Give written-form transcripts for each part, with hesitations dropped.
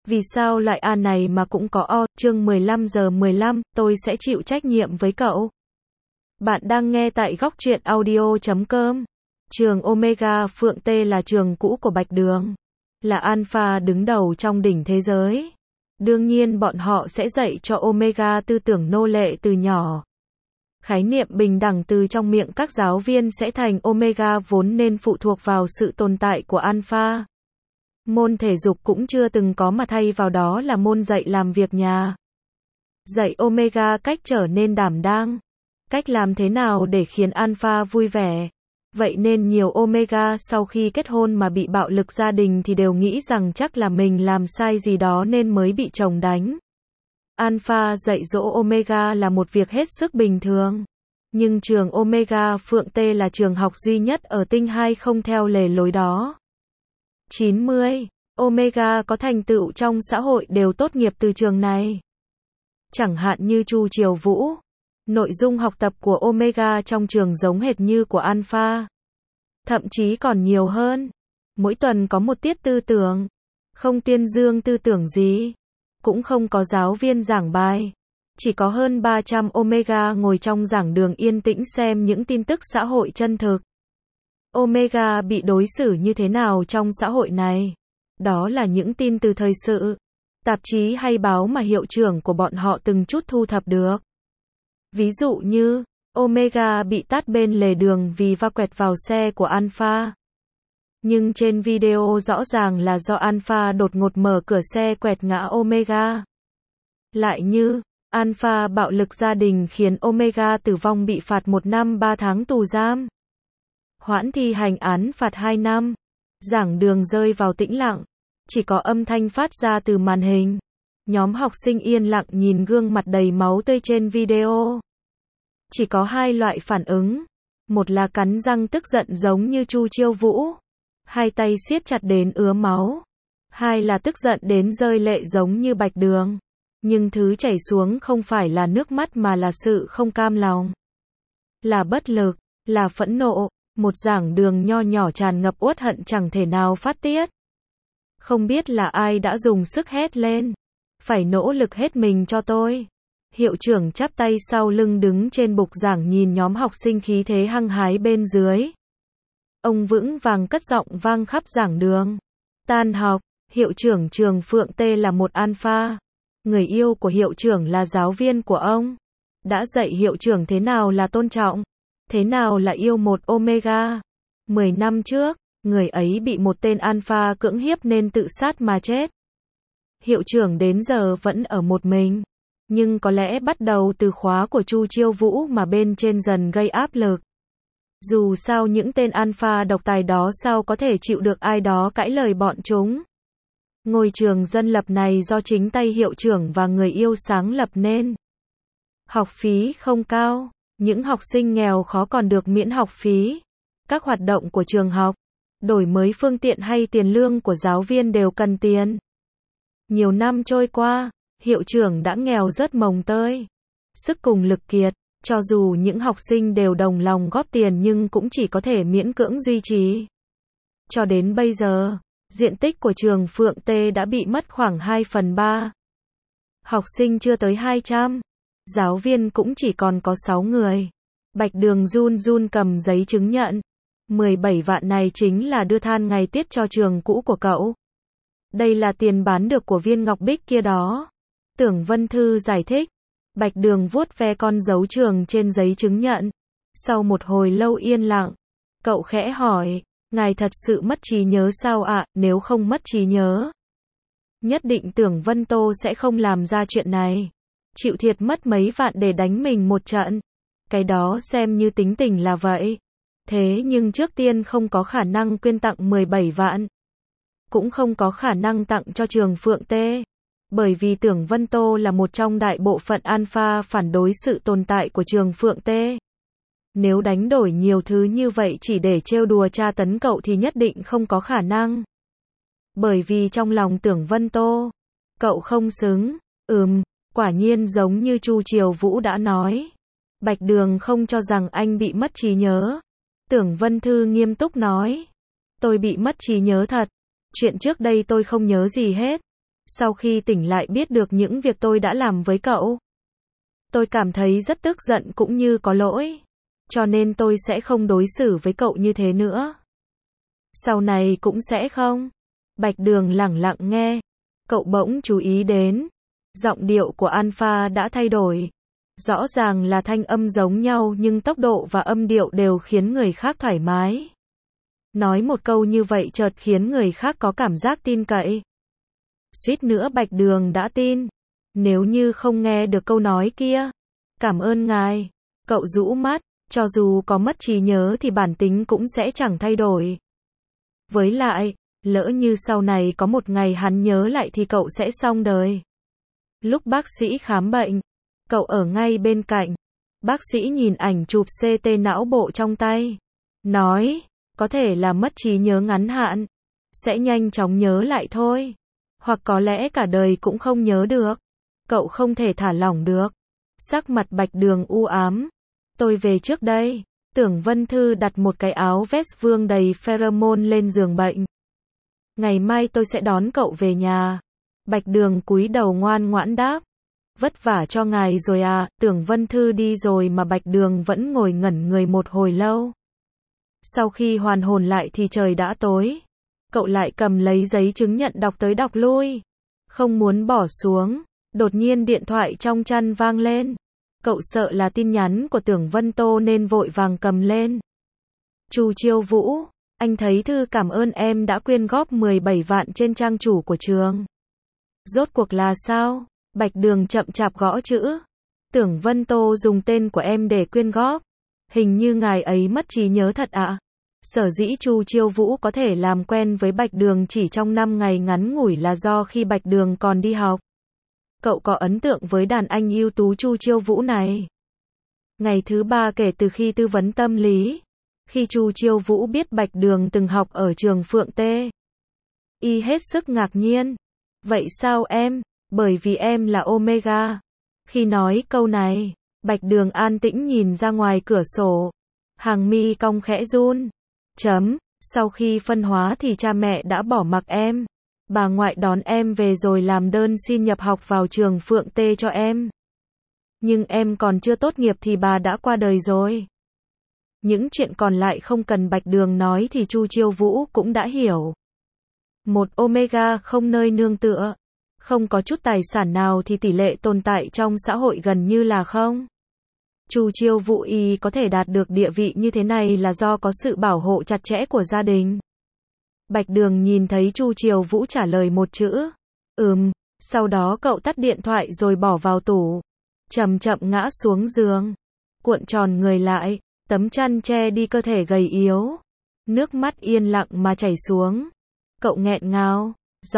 Vì sao lại A này mà cũng có O, chương 15 giờ 15, tôi sẽ chịu trách nhiệm với cậu. Bạn đang nghe tại góc truyện audio.com. Trường Omega Phượng Tê là trường cũ của Bạch Đường. Là alpha đứng đầu trong đỉnh thế giới. Đương nhiên bọn họ sẽ dạy cho Omega tư tưởng nô lệ từ nhỏ. Khái niệm bình đẳng từ trong miệng các giáo viên sẽ thành Omega vốn nên phụ thuộc vào sự tồn tại của alpha. Môn thể dục cũng chưa từng có mà thay vào đó là môn dạy làm việc nhà. Dạy Omega cách trở nên đảm đang. Cách làm thế nào để khiến alpha vui vẻ. Vậy nên nhiều Omega sau khi kết hôn mà bị bạo lực gia đình thì đều nghĩ rằng chắc là mình làm sai gì đó nên mới bị chồng đánh. Alpha dạy dỗ Omega là một việc hết sức bình thường. Nhưng trường Omega Phượng Tê là trường học duy nhất ở tinh 2 không theo lề lối đó. 90. Omega có thành tựu trong xã hội đều tốt nghiệp từ trường này. Chẳng hạn như Chu Triều Vũ. Nội dung học tập của Omega trong trường giống hệt như của Alpha. Thậm chí còn nhiều hơn. Mỗi tuần có một tiết tư tưởng. Không tuyên dương tư tưởng gì. Cũng không có giáo viên giảng bài. Chỉ có hơn 300 Omega ngồi trong giảng đường yên tĩnh xem những tin tức xã hội chân thực. Omega bị đối xử như thế nào trong xã hội này? Đó là những tin từ thời sự, tạp chí hay báo mà hiệu trưởng của bọn họ từng chút thu thập được. Ví dụ như, Omega bị tát bên lề đường vì va quẹt vào xe của Alpha. Nhưng trên video rõ ràng là do Alpha đột ngột mở cửa xe quẹt ngã Omega. Lại như, Alpha bạo lực gia đình khiến Omega tử vong bị phạt 1 năm 3 tháng tù giam. Hoãn thi hành án phạt 2 năm. Giảng đường rơi vào tĩnh lặng. Chỉ có âm thanh phát ra từ màn hình. Nhóm học sinh yên lặng nhìn gương mặt đầy máu tươi trên video. Chỉ có 2 loại phản ứng. Một là cắn răng tức giận giống như Chu Triều Vũ. 2 tay siết chặt đến ứa máu. 2 là tức giận đến rơi lệ giống như Bạch Đường. Nhưng thứ chảy xuống không phải là nước mắt mà là sự không cam lòng. Là bất lực, là phẫn nộ. Một giảng đường nho nhỏ tràn ngập uất hận chẳng thể nào phát tiết. Không biết là ai đã dùng sức hét lên. Phải nỗ lực hết mình cho tôi. Hiệu trưởng chắp tay sau lưng đứng trên bục giảng nhìn nhóm học sinh khí thế hăng hái bên dưới. Ông vững vàng cất giọng vang khắp giảng đường. Tan học, hiệu trưởng trường Phượng Tê là một alpha. Người yêu của hiệu trưởng là giáo viên của ông. Đã dạy hiệu trưởng thế nào là tôn trọng. Thế nào là yêu một Omega? 10 năm trước, người ấy bị một tên alpha cưỡng hiếp nên tự sát mà chết. Hiệu trưởng đến giờ vẫn ở một mình. Nhưng có lẽ bắt đầu từ khóa của Chu Triều Vũ mà bên trên dần gây áp lực. Dù sao những tên alpha độc tài đó sao có thể chịu được ai đó cãi lời bọn chúng. Ngôi trường dân lập này do chính tay hiệu trưởng và người yêu sáng lập nên. Học phí không cao. Những học sinh nghèo khó còn được miễn học phí. Các hoạt động của trường học, đổi mới phương tiện hay tiền lương của giáo viên đều cần tiền. Nhiều năm trôi qua, hiệu trưởng đã nghèo rớt mồng tơi. Sức cùng lực kiệt, cho dù những học sinh đều đồng lòng góp tiền nhưng cũng chỉ có thể miễn cưỡng duy trì. Cho đến bây giờ, diện tích của trường Phượng Tê đã bị mất khoảng 2/3. Học sinh chưa tới 200. Giáo viên cũng chỉ còn có 6 người. Bạch Đường run run cầm giấy chứng nhận. 17 vạn này chính là đưa than ngày tiết cho trường cũ của cậu. Đây là tiền bán được của viên ngọc bích kia đó. Tưởng Vân Thư giải thích. Bạch Đường vuốt ve con dấu trường trên giấy chứng nhận. Sau một hồi lâu yên lặng, cậu khẽ hỏi, ngài thật sự mất trí nhớ sao ạ? Nếu không mất trí nhớ, nhất định Tưởng Vân Tô sẽ không làm ra chuyện này. Chịu thiệt mất mấy vạn để đánh mình một trận. Cái đó xem như tính tình là vậy. Thế nhưng trước tiên không có khả năng quyên tặng 17 vạn. Cũng không có khả năng tặng cho trường Phượng Tê. Bởi vì Tưởng Vân Tô là một trong đại bộ phận alpha phản đối sự tồn tại của trường Phượng Tê. Nếu đánh đổi nhiều thứ như vậy chỉ để trêu đùa tra tấn cậu thì nhất định không có khả năng. Bởi vì trong lòng Tưởng Vân Tô, cậu không xứng. Quả nhiên giống như Chu Triều Vũ đã nói. Bạch Đường không cho rằng anh bị mất trí nhớ. Tưởng Vân Thư nghiêm túc nói. Tôi bị mất trí nhớ thật. Chuyện trước đây tôi không nhớ gì hết. Sau khi tỉnh lại biết được những việc tôi đã làm với cậu, tôi cảm thấy rất tức giận cũng như có lỗi. Cho nên tôi sẽ không đối xử với cậu như thế nữa. Sau này cũng sẽ không. Bạch Đường lẳng lặng nghe. Cậu bỗng chú ý đến. Giọng điệu của Alpha đã thay đổi. Rõ ràng là thanh âm giống nhau nhưng tốc độ và âm điệu đều khiến người khác thoải mái. Nói một câu như vậy chợt khiến người khác có cảm giác tin cậy. Suýt nữa Bạch Đường đã tin. Nếu như không nghe được câu nói kia. Cảm ơn ngài. Cậu rũ mắt. Cho dù có mất trí nhớ thì bản tính cũng sẽ chẳng thay đổi. Với lại, lỡ như sau này có một ngày hắn nhớ lại thì cậu sẽ xong đời. Lúc bác sĩ khám bệnh, cậu ở ngay bên cạnh. Bác sĩ nhìn ảnh chụp CT não bộ trong tay. Nói, có thể là mất trí nhớ ngắn hạn. Sẽ nhanh chóng nhớ lại thôi. Hoặc có lẽ cả đời cũng không nhớ được. Cậu không thể thả lỏng được. Sắc mặt Bạch Đường u ám. Tôi về trước đây. Tưởng Vân Thư đặt một cái áo vest vương đầy pheromone lên giường bệnh. Ngày mai tôi sẽ đón cậu về nhà. Bạch Đường cúi đầu ngoan ngoãn đáp. Vất vả cho ngài rồi à. Tưởng Vân Thư đi rồi mà Bạch Đường vẫn ngồi ngẩn người một hồi lâu. Sau khi hoàn hồn lại thì trời đã tối. Cậu lại cầm lấy giấy chứng nhận đọc tới đọc lui. Không muốn bỏ xuống. Đột nhiên điện thoại trong chăn vang lên. Cậu sợ là tin nhắn của Tưởng Vân Tô nên vội vàng cầm lên. Chu Chiêu Vũ, anh thấy thư cảm ơn em đã quyên góp 17 vạn trên trang chủ của trường. Rốt cuộc là sao? Bạch Đường chậm chạp gõ chữ. Tưởng Vân Tô dùng tên của em để quyên góp. Hình như ngài ấy mất trí nhớ thật ạ. Sở dĩ Chu Chiêu Vũ có thể làm quen với Bạch Đường chỉ trong 5 ngày ngắn ngủi là do khi Bạch Đường còn đi học. Cậu có ấn tượng với đàn anh ưu tú Chu Chiêu Vũ này. Ngày thứ 3 kể từ khi tư vấn tâm lý. Khi Chu Chiêu Vũ biết Bạch Đường từng học ở trường Phượng Tê. Y hết sức ngạc nhiên. Vậy sao em? Bởi vì em là Omega. Khi nói câu này, Bạch Đường an tĩnh nhìn ra ngoài cửa sổ. Hàng mi cong khẽ run. Sau khi phân hóa thì cha mẹ đã bỏ mặc em. Bà ngoại đón em về rồi làm đơn xin nhập học vào trường Phượng Tê cho em. Nhưng em còn chưa tốt nghiệp thì bà đã qua đời rồi. Những chuyện còn lại không cần Bạch Đường nói thì Chu Chiêu Vũ cũng đã hiểu. Một Omega không nơi nương tựa, không có chút tài sản nào thì tỷ lệ tồn tại trong xã hội gần như là không. Chu Chiêu Vũ y có thể đạt được địa vị như thế này là do có sự bảo hộ chặt chẽ của gia đình. Bạch Đường nhìn thấy Chu Chiêu Vũ trả lời một chữ. Sau đó cậu tắt điện thoại rồi bỏ vào tủ. Chậm chậm ngã xuống giường. Cuộn tròn người lại, tấm chăn che đi cơ thể gầy yếu. Nước mắt yên lặng mà chảy xuống. Cậu nghẹn ngào.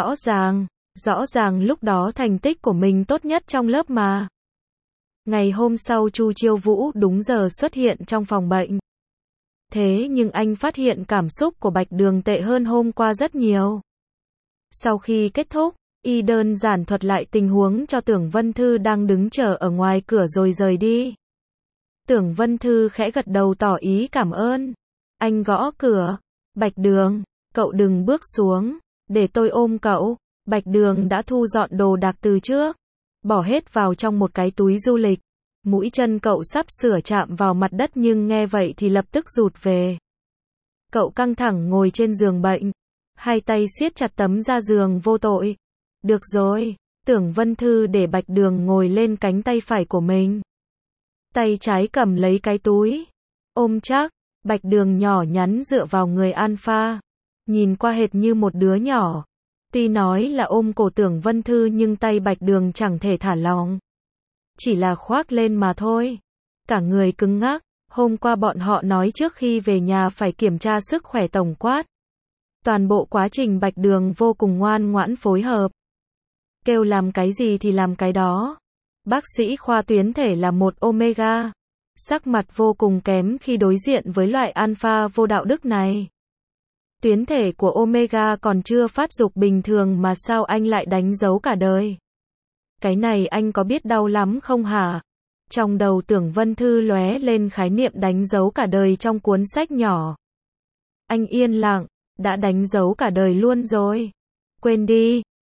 Rõ ràng lúc đó thành tích của mình tốt nhất trong lớp mà. Ngày hôm sau Chu Chiêu Vũ đúng giờ xuất hiện trong phòng bệnh. Thế nhưng anh phát hiện cảm xúc của Bạch Đường tệ hơn hôm qua rất nhiều. Sau khi kết thúc, y đơn giản thuật lại tình huống cho Tưởng Vân Thư đang đứng chờ ở ngoài cửa rồi rời đi. Tưởng Vân Thư khẽ gật đầu tỏ ý cảm ơn. Anh gõ cửa. Bạch Đường, cậu đừng bước xuống, để tôi ôm cậu. Bạch Đường đã thu dọn đồ đạc từ trước, bỏ hết vào trong một cái túi du lịch. Mũi chân cậu sắp sửa chạm vào mặt đất nhưng nghe vậy thì lập tức rụt về. Cậu căng thẳng ngồi trên giường bệnh, hai tay siết chặt tấm da giường vô tội. Được rồi, Tưởng Vân Thư để Bạch Đường ngồi lên cánh tay phải của mình. Tay trái cầm lấy cái túi, ôm chắc. Bạch Đường nhỏ nhắn dựa vào người Alpha, nhìn qua hệt như một đứa nhỏ. Tuy nói là ôm cổ Tưởng Vân Thư nhưng tay Bạch Đường chẳng thể thả lỏng. Chỉ là khoác lên mà thôi. Cả người cứng ngắc. Hôm qua bọn họ nói trước khi về nhà phải kiểm tra sức khỏe tổng quát. Toàn bộ quá trình Bạch Đường vô cùng ngoan ngoãn phối hợp. Kêu làm cái gì thì làm cái đó. Bác sĩ khoa tuyến thể là một Omega. Sắc mặt vô cùng kém khi đối diện với loại Alpha vô đạo đức này. Tuyến thể của Omega còn chưa phát dục bình thường mà sao anh lại đánh dấu cả đời? Cái này anh có biết đau lắm không hả? Trong đầu Tưởng Vân Thư lóe lên khái niệm đánh dấu cả đời trong cuốn sách nhỏ. Anh yên lặng, đã đánh dấu cả đời luôn rồi. Quên đi,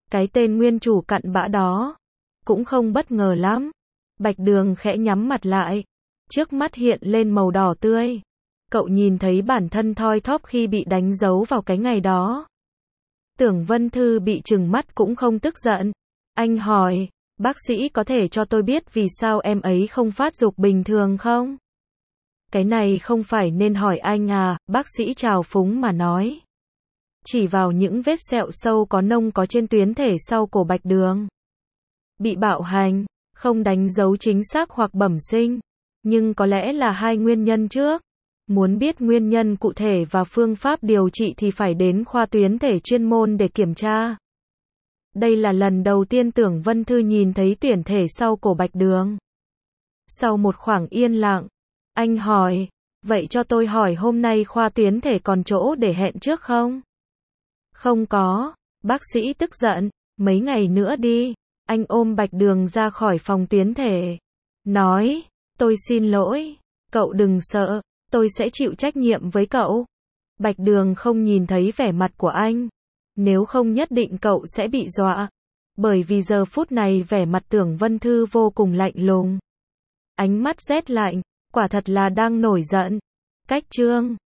Cái tên nguyên chủ cặn bã đó, cũng không bất ngờ lắm. Bạch Đường khẽ nhắm mặt lại, trước mắt hiện lên màu đỏ tươi. Cậu nhìn thấy bản thân thoi thóp khi bị đánh dấu vào cái ngày đó. Tưởng Vân Thư bị trừng mắt cũng không tức giận. Anh hỏi, bác sĩ có thể cho tôi biết vì sao em ấy không phát dục bình thường không? Cái này không phải nên hỏi anh à, bác sĩ trào phúng mà nói. Chỉ vào những vết sẹo sâu có nông có trên tuyến thể sau cổ Bạch Đường. Bị bạo hành, không đánh dấu chính xác hoặc bẩm sinh. Nhưng có lẽ là hai nguyên nhân trước. Muốn biết nguyên nhân cụ thể và phương pháp điều trị thì phải đến khoa tuyến thể chuyên môn để kiểm tra. Đây là lần đầu tiên Tưởng Vân Thư nhìn thấy tuyến thể sau cổ Bạch Đường. Sau một khoảng yên lặng, anh hỏi, vậy cho tôi hỏi hôm nay khoa tuyến thể còn chỗ để hẹn trước không? Không có, bác sĩ tức giận, mấy ngày nữa đi. Anh ôm Bạch Đường ra khỏi phòng tuyến thể. Nói, tôi xin lỗi, cậu đừng sợ, tôi sẽ chịu trách nhiệm với cậu. Bạch Đường không nhìn thấy vẻ mặt của anh. Nếu không nhất định cậu sẽ bị dọa. Bởi vì giờ phút này vẻ mặt Tưởng Vân Thư vô cùng lạnh lùng. Ánh mắt rét lạnh, quả thật là đang nổi giận. Cách chương